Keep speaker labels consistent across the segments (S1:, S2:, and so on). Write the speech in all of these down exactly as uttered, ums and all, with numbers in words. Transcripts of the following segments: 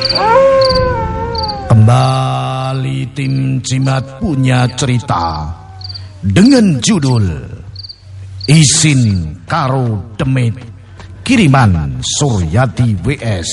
S1: Kembali tim Jimat punya cerita dengan judul Isin Karo Demit, kiriman Suryati W S.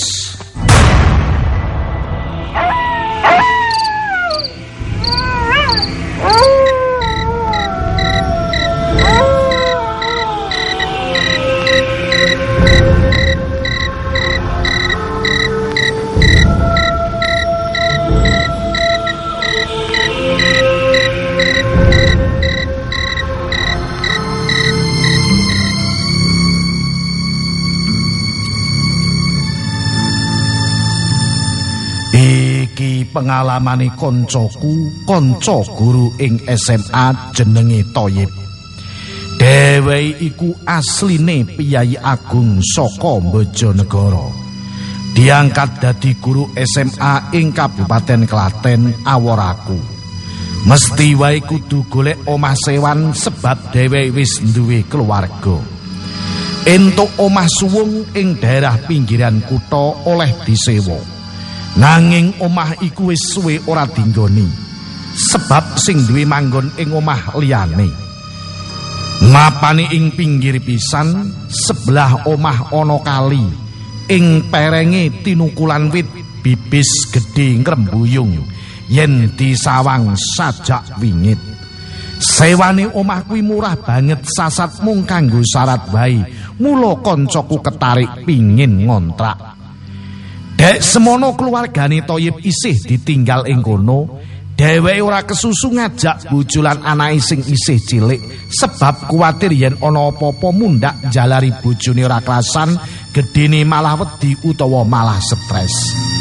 S1: Iki pengalamane koncoku, kanca guru ing S M A jenenge Thoyib. Dheweke iku asline piyai agung saka Bojonegoro. Diangkat dadi guru S M A ing Kabupaten Klaten Aworaku. Mesti wae kudu golek omah sewan sebab dheweke wis duwe keluarga. Entuk omah suwung ing daerah pinggiran kutha oleh disewa. Nanging omah iku wis suwe ora dinggoni sebab sing duwe manggon ing omah liyane. Mapane ing pinggir pisan, sebelah omah ana kali. Ing perenge tinukulan wit bibis gedhe ngrembuyung yen disawang sajak wingit. Sewane omah kuwi murah banget, sasat mung kanggo syarat wae. Mula kancaku ketarik pingin ngontrak. Dek semono keluargane Thoyib isih ditinggal ing kono, dheweke ora kesusu ngajak bojolan anake sing isih cilik sebab kuwatir yen ana apa-apa mundhak jalari bojone ora krasan, gedene malah wedi utawa malah stres.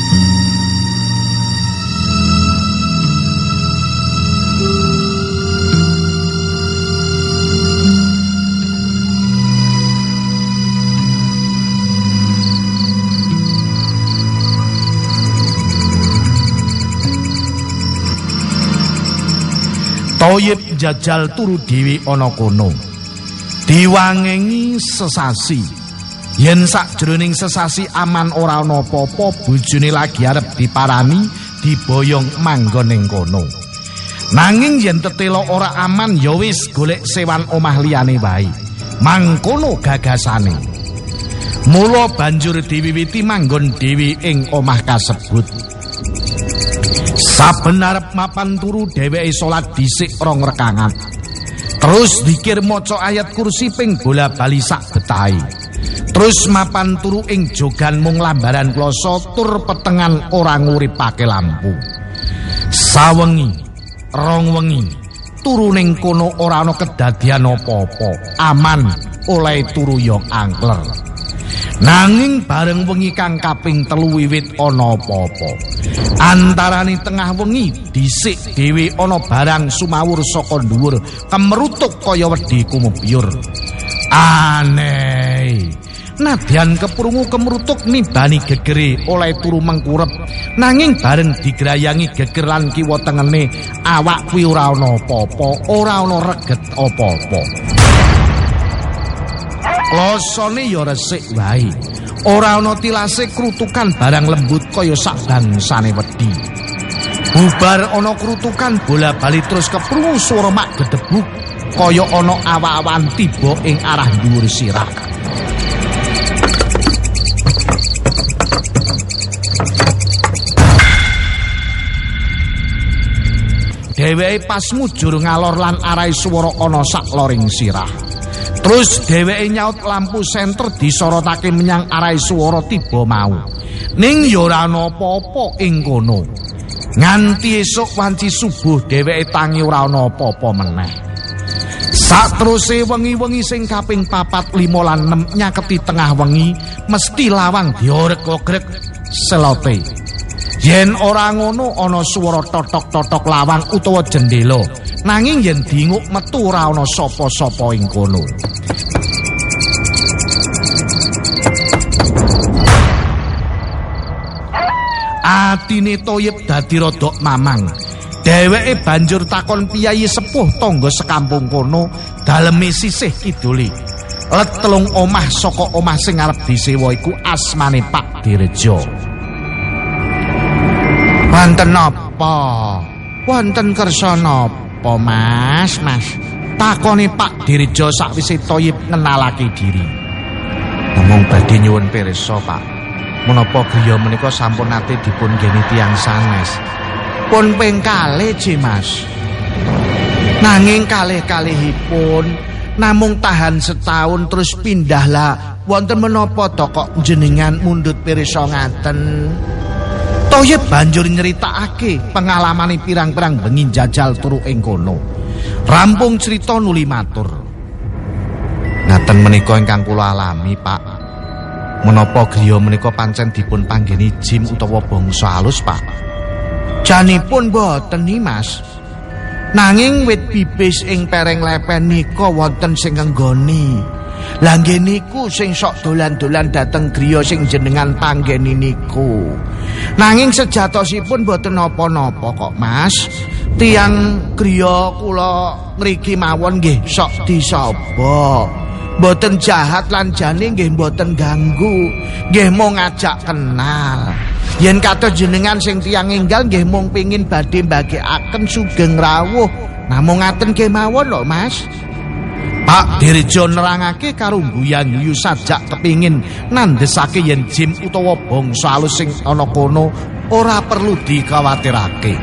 S1: Thoyib jajal turu dhewe ana kono. Diwangengi sesasi. Yen sakjroning sesasi aman ora ana apa-apa, bojone lagi arep diparani, diboyong manggon ing kono. Nanging yen tetelo ora aman ya wis golek sewan omah liyane wae. Mangkono gagasane. Mula banjur diwiwiti manggon dhewe ing omah kasebut. Saben arep mapan turu dheweke salat dhisik rong rakaat. Terus dikir maca ayat kursi ping bola-bali sak betahe. Terus mapan turu ing jogan mung lambaran kloso tur petengan ora nguripake lampu. Sawengi, rong wengi, turu ning kono ora ana kedadian apa-apa. Aman, oleh turu yo angkler. Nanging bareng wengi kang kaping telu wiwit ana apa-apa. Antarane tengah wengi dhisik dhewe ana barang sumawur saka dhuwur, kemrutuk kaya wedi kumepyur. Aneh. Nadyan keprungu kemrutuk nibani gegere oleh turu mengkurep. Nanging bareng digrayangi geger lan kiwa tengene, awak kuwi ora ana apa-apa, ora ana reget apa-apa. Klosone ya resik wae. Ora ana tilase krutukan barang lembut kaya sak bangsane wedi. Bubar ana krutukan bola-bali terus keprungu swara mak gedebuk kaya ana awak-awan tiba ing arah dhuwur sirah. Dheweke pas mujur ngalor lan arahe swara ana sak loring sirah. Terus dheweke nyaut lampu senter disorotake menyang arahe swara tiba mau. Ning ya ora ana apa-apa ing kono. Nganti esuk wanci subuh dheweke tangi ora ana apa-apa meneh. Sateruse wengi-wengi sing kaping papat, lima lan enem nyaketi tengah wengi mesti lawang diorek-ogrek selote. Yen ora ngono ana swara totok-totok lawang utawa jendela. Nanging yen dinguk metu ora ana sapa-sapa ing kono. Atine Thoyib dadi rodok mamang. Dheweke banjur takon piyayi sepuh tangga sekampung kono, daleme sisih kidule. Let telung omah saka omah sing arep disewa iku asmane Pak Direjo. Wonten napa? Wonten kersa napa, Mas? Mas. Takoni Pak Dirjo sakwise Thayyib ngenalake diri. Ngomong badhe nyuwun pirsa, Pak. Menapa griya menika sampun nate dipun geni tiyang sanes. Pun ping kalih, Mas. Nanging kalih-kalihipun namung tahan setahun terus pindahlah. Wonten menapa to kok jenengan mundhut pirsa ngaten? Thayyib banjur nyeritakake pengalamane pirang-pirang bengi njajal turu ing kono. Rampung cerita nuli matur. Ngaten menika ingkang kula alami, Pak. Menapa griya menika pancen dipun panggeni jin utawa bangsa alus, Pak? Janipun boten ni, Mas. Nanging wit bibis ing pereng lepen nika wonten sing ngenggoni. Lah nggih niku sing sok dolan-dolan dateng griya sing jenengan panggeni niku. Nanging sejatosipun boten napa-napa kok, Mas. Tiang griya kula mriki mawon nggih sok disaba. Boten jahat lan jane nggih boten ganggu. Nggih mung ngajak kenal. Yen kados jenengan sing tiyang enggal nggih mung pengin badhe mbagekaken sugeng rawuh. Namung ngaten nggih mawon lho, Mas. Pak Dirjo nerangake karo guyan-guyu sajak kepingin nandesake yen jin utawa bangsa alus sing ana kono ora perlu dikhawatirake.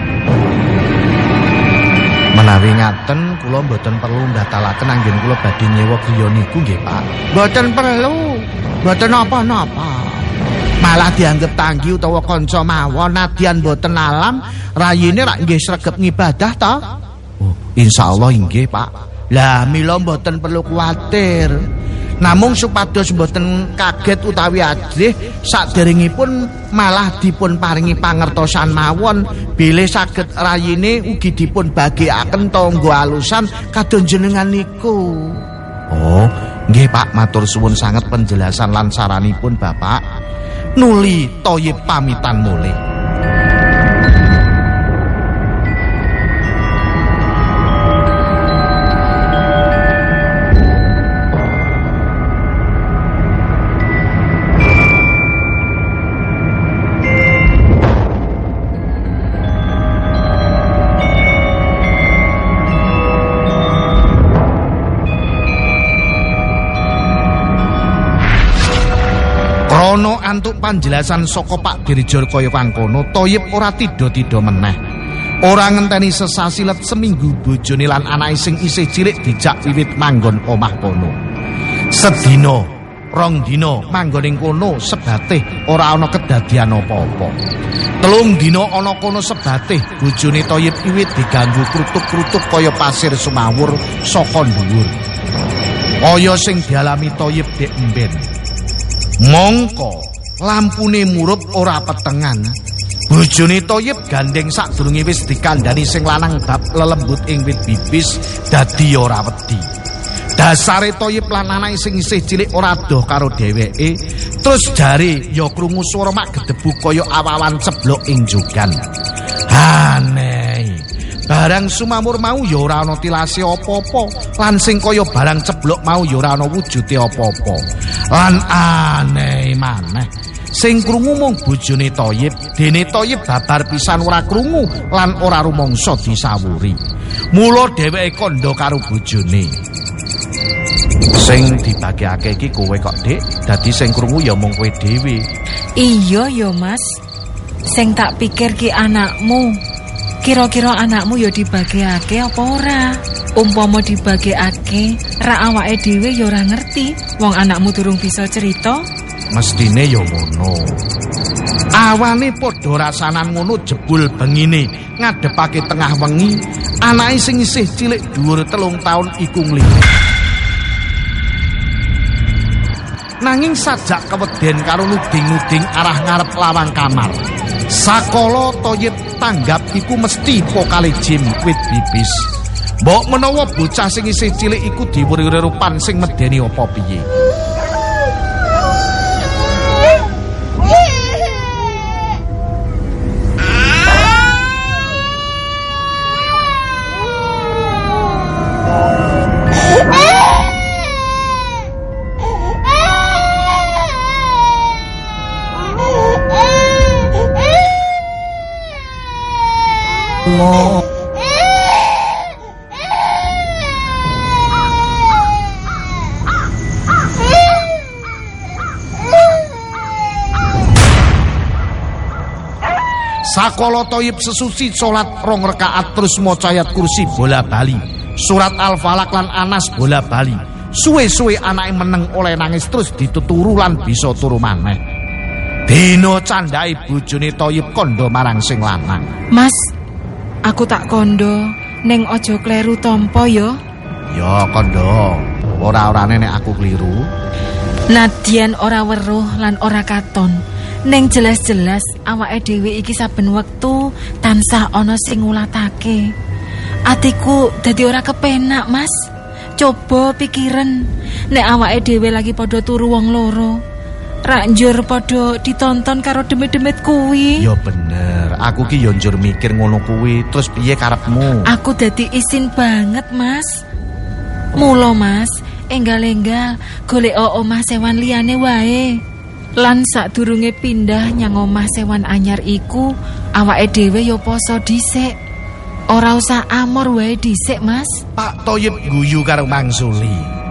S1: Menawi ngaten kula mboten perlu ndatalaken anggen kula badhe nyewa griya niku nggih, Pak. Mboten perlu. Mboten napa-napa. Malah dianggep tanggi utawa kanca mawon nadyan mboten alam rayine rak nggih sregep ngibadah ta? Oh, insyaallah inggih, Pak. Lah mila mboten perlu kuwatir. Namung supados mboten kaget utawi ajrih saderengipun malah dipun paringi pangertosan mawon bilih saged rayine ugi dipun bagikaken tangga alusan kadon jenengan niku. Oh, nggih Pak, matur suwun sanget penjelasan lan saranipun Bapak. Nuli Thayyib pamitan mulih. Ana antuk panjelasan saka Pak Dirjo kaya pangkono, Thayyib ora tida-tida meneh. Ora ngenteni sesasilet seminggu bojone lan anake sing isih cilik dijak wiwit manggon omah kono. Sedina, rong dina manggon ing kono sebatih ora ana kedadian apa-apa. Telung dina ana kono sebatih bojone Thayyib wiwit diganggu krutuk-krutuk kaya pasir sumawur saka dhuwur. Kaya sing dialami Thayyib dek emben. Mongko lampune murup ora petengan. Bojone Thayyib gandeng sadurunge wis dikandhani sing lanang bab lelembut ing wit bibis dadi ora wedi. Dasare Thayyib lan anake sing isih cilik ora doh karo dheweke, terus jare ya krungu swara mak gedebu kaya awawan ceblok ing jogan. Aneh. Barang sumamur mau ya ora ana tilase apa-apa, lan sing kaya barang ceblok mau ya ora ana wujude apa-apa. Lan aneh maneh, sing krungu mung bojone Thayyib, dene Thayyib babar pisan ora krungu lan ora rumangsa disawuri. Mula dheweke kandha karo bojone. Sing dibagekake iki kowe kok, Dik. Dadi sing krungu ya mung kowe dhewe.
S2: Iya ya, Mas. Sing tak pikir ki anakmu. Kira-kira anakmu ya dibagekake apa ora? Umpama dibagekake, rak awake dhewe ya ora ngerti. Wong anakmu durung bisa cerita.
S1: Mestine ya ngono. Awane padha rasanan ngono jebul bengine ngadepake tengah wengi, anake sing isih cilik dhuwur telung taun iku ngliwat. Nanging sajak keweden karo nuding-nuding arah ngarep lawang kamar. Sakala Thayyib tanggap iku mesti pokale jin wit bibis. Mbok menawa bocah sing isih cilik iku diwuri-wuri rupan sing medeni apa piye. Sakala Thayyib sesuci salat rong rakaat terus maca ayat kursi bola bali, surat Al-Falaq lan Anas bola bali. Suwe-suwe anake meneng oleh nangis terus dituturu lan bisa turu maneh. Dina candhae bojone Thayyib kandha marang sing lanang.
S2: Mas, aku tak kandha ning aja kleru tampa ya.
S1: Ya kandha, ora-orane nek aku kliru.
S2: Nadyan ora weruh lan ora katon. Neng jelas-jelas awake dhewe iki saben wektu tansah ana sing ngulatake. Atiku dadi ora kepenak, Mas. Coba pikiren, nek awake dhewe lagi padha turu wong loro, rak njur padha ditonton karo demit-demit kuwi.
S1: Ya bener, aku ki yo njur mikir ngono kuwi. Terus piye karepmu?
S2: Aku dadi isin banget, Mas. Mula, Mas, enggal-enggal golek omah sewan liyane wae. Lan sadurunge pindah nyang omah sewan anyar iku, awake dhewe ya poso dhisik. Ora usah amor wae dhisik, Mas.
S1: Pak Thayyib guyu karo mangsuli.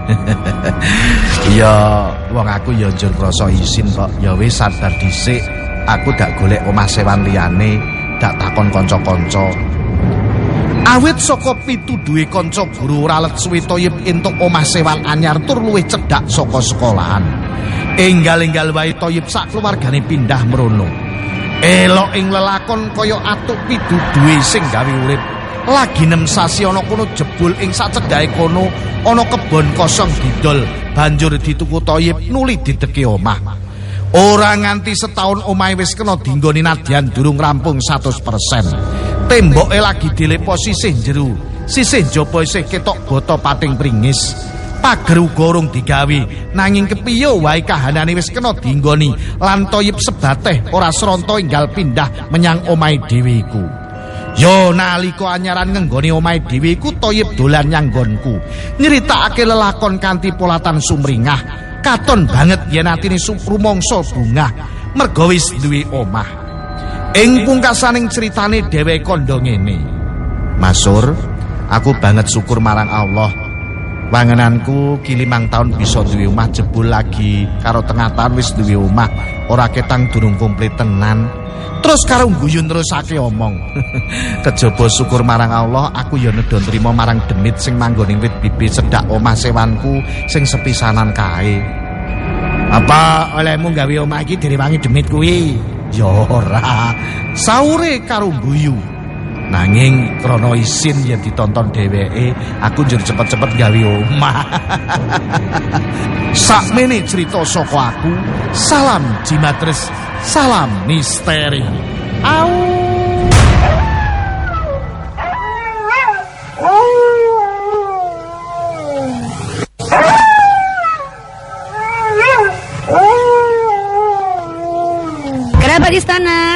S1: Ya, wong aku ya njur krasa isin kok. Ya wis sabar dhisik. Aku dak golek omah sewan liyane, dak takon kanca-kanca. Awit saka pituduhe kanca guru ora let suwe Thayyib entuk omah sewan anyar tur luwih cedhak saka sekolahan. Enggal-enggal wae Thayyib sak keluargane pindah mrono. Elok ing lelakon kaya atuk pituduhe sing gawe urip. Lagi nem sasi ana kono jebul ing sacedhae kono ana kebon kosong didol. Banjur dituku Thayyib nuli dideki omah. Ora nganti setahun omahe wis kena dinggoni Nadyan durung rampung seratus persen. Temboke lagi dilepo sisih jero, sisih jaba isih ketok bata pating pringis. Pager uga urung digawe, nanging kepiye wae kahanane wis kena dinggoni lan Thayyib sebateh ora sranta enggal pindah menyang omahe dhewe iku. Yo nalika anyaran ngenggoni omahe dhewe iku Thayyib dolan nyang nggonku, nyritakake lelakon kanthi polatan sumringah. Katon banget yen atine rumangsa bungah merga wis duwe omah. Ing pungkasaning critane dheweke kandha ngene. Masur, aku banget syukur marang Allah. Wangenanku ki limang tahun bisa duwe omah, jebul lagi karo tengah tahun wis duwe omah, ora ketang durung komplit tenan. Terus karo guyu terusake omong. Kejaba syukur marang Allah, aku ya nedha nrimo marang demit sing manggon ing wit bibi cedhak omah sewanku sing sepisanan kae. Apa olehmu gawe omah iki direwangi demit kuwi? Ya ora. Saure karo guyu. Nanging krana isin yen ditonton dheweke, aku njur cepet-cepet gawe omah. Sakmene cerita saka aku. Salam Jimatres, salam misteri. Au.